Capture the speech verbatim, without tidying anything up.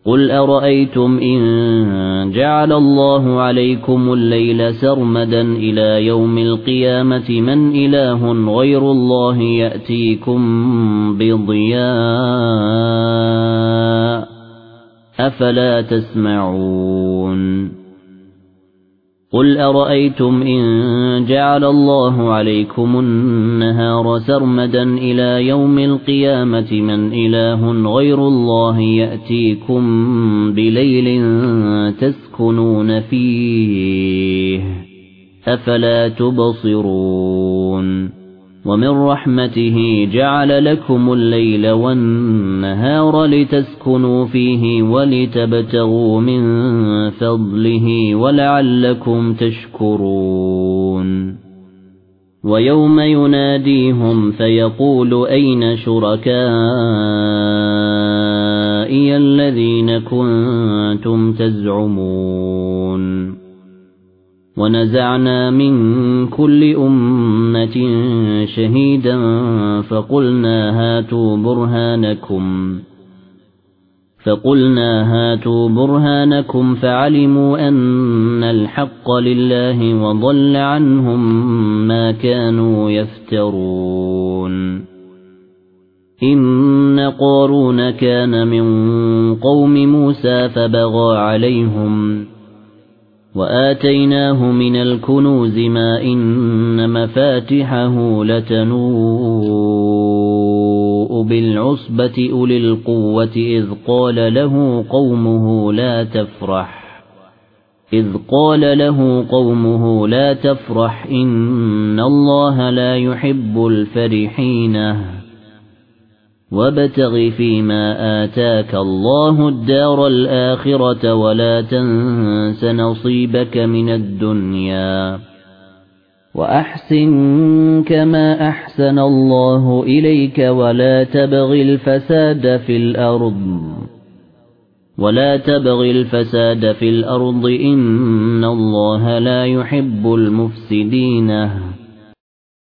قُلْ أَرَأَيْتُمْ إِن جَعَلَ اللَّهُ عَلَيْكُمُ اللَّيْلَ سَرْمَدًا إِلَى يَوْمِ الْقِيَامَةِ مَنْ إِلَٰهٌ غَيْرُ اللَّهِ يَأْتِيكُم بِضِيَاءٍ أَفَلَا تَسْمَعُونَ قُلْ أَرَأَيْتُمْ إِن جَعَلَ اللَّهُ عَلَيْكُمُ النَّهَارَ سَرْمَدًا إِلَى يَوْمِ الْقِيَامَةِ مَنْ إِلَٰهٌ غَيْرُ اللَّهِ يَأْتِيكُم بِلَيْلٍ تَسْكُنُونَ فِيهِ أَفَلَا تُبْصِرُونَ وَمِن رَّحْمَتِهِ جَعَلَ لَكُمُ اللَّيْلَ وَالنَّهَارَ لِتَسْكُنُوا فِيهِ وَلِتَبْتَغُوا مِن فَضْلِهِ وَلَعَلَّكُمْ تَشْكُرُونَ وَيَوْمَ يُنَادِيهِمْ فَيَقُولُ أَيْنَ شُرَكَائِيَ الَّذِينَ كُنتُمْ تَزْعُمُونَ وَنَزَعْنَا مِن كُلِّ أُمَّةٍ شَهِيدًا فَقُلْنَا هَاتُوا بُرْهَانَكُمْ فَقُلْنَا هَاتُوا بُرْهَانَكُمْ فَعَلِمُوا أَنَّ الْحَقَّ لِلَّهِ وَضَلَّ عَنْهُم مَّا كَانُوا يَفْتَرُونَ إِنَّ قَارُونَ كَانَ مِن قَوْمِ مُوسَىٰ فَبَغَىٰ عَلَيْهِمْ وَآتَيْنَاهُ مِنَ الْكُنُوزِ مَا إِنَّ مَفَاتِحَهُ لَتَنُوءُ بِالْعُصْبَةِ أُولِي الْقُوَّةِ إِذْ قَالَ لَهُ قَوْمُهُ لَا تَفْرَحْ إِذْ قَالَ لَهُ قَوْمُهُ لَا تَفْرَحْ إِنَّ اللَّهَ لَا يُحِبُّ الْفَرِحِينَ وَابْتَغِ فِيمَا آتَاكَ اللَّهُ الدَّارَ الْآخِرَةَ وَلَا تَنسَ نَصِيبَكَ مِنَ الدُّنْيَا وَأَحْسِن كَمَا أَحْسَنَ اللَّهُ إِلَيْكَ وَلَا تَبْغِ الْفَسَادَ فِي الْأَرْضِ وَلَا تَبْغِ الْفَسَادَ فِي الْأَرْضِ إِنَّ اللَّهَ لَا يُحِبُّ الْمُفْسِدِينَ